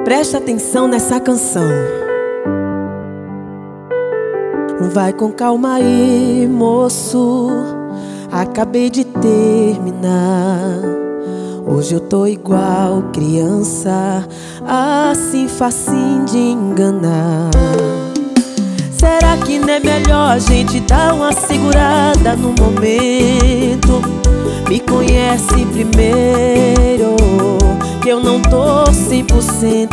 Presta atenção nessa canção. Vai com calma aí, moço. Acabei de terminar. Hoje eu tô igual criança, assim facinho de enganar. Será que não é melhor a gente dar uma segurada no momento? Me conhece primeiro, que eu não tô 100%.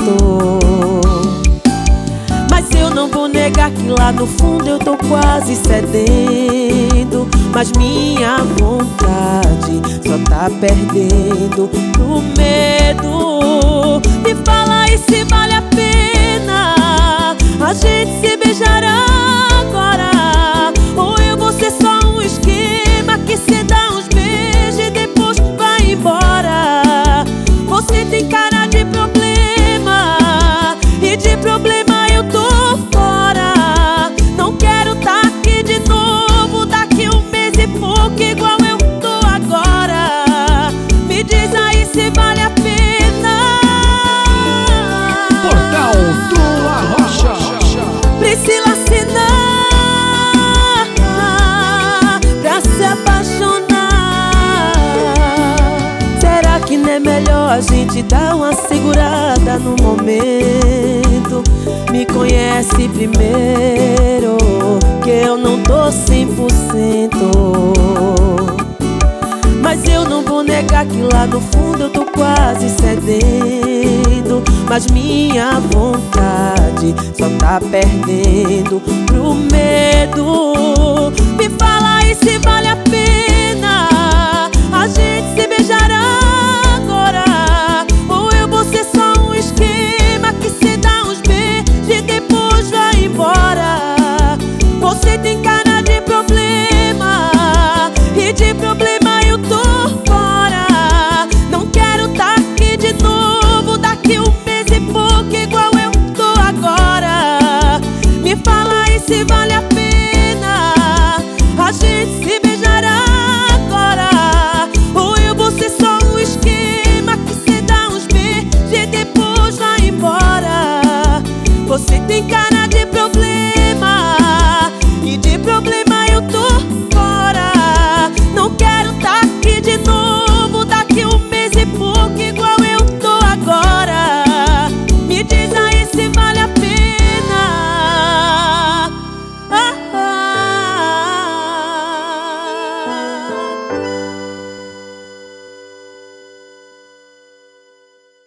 Mas eu não vou negar que lá no fundo eu tô quase cedendo. Mas minha vontade só tá perdendo pro medo. Me fala aí se vale a pena a gente se beijar agora, ou eu vou ser só um esquema que cê dá uns beijos e depois vai embora. Você tem cara de problema, e de problema eu tô fora. Não quero tá aqui de novo daqui um mês e pouco igual eu tô agora. Me diz aí se vale a pena. Portal do Arrocha. Priscila assinar pra se apaixonar. Será que não é melhor a gente dar uma segurada no momento? Me conhece primeiro, que eu não tô 100%. Mas eu não vou negar que lá no fundo eu tô quase cedendo. Mas minha vontade só tá perdendo pro medo. Me fala aí se vale a pena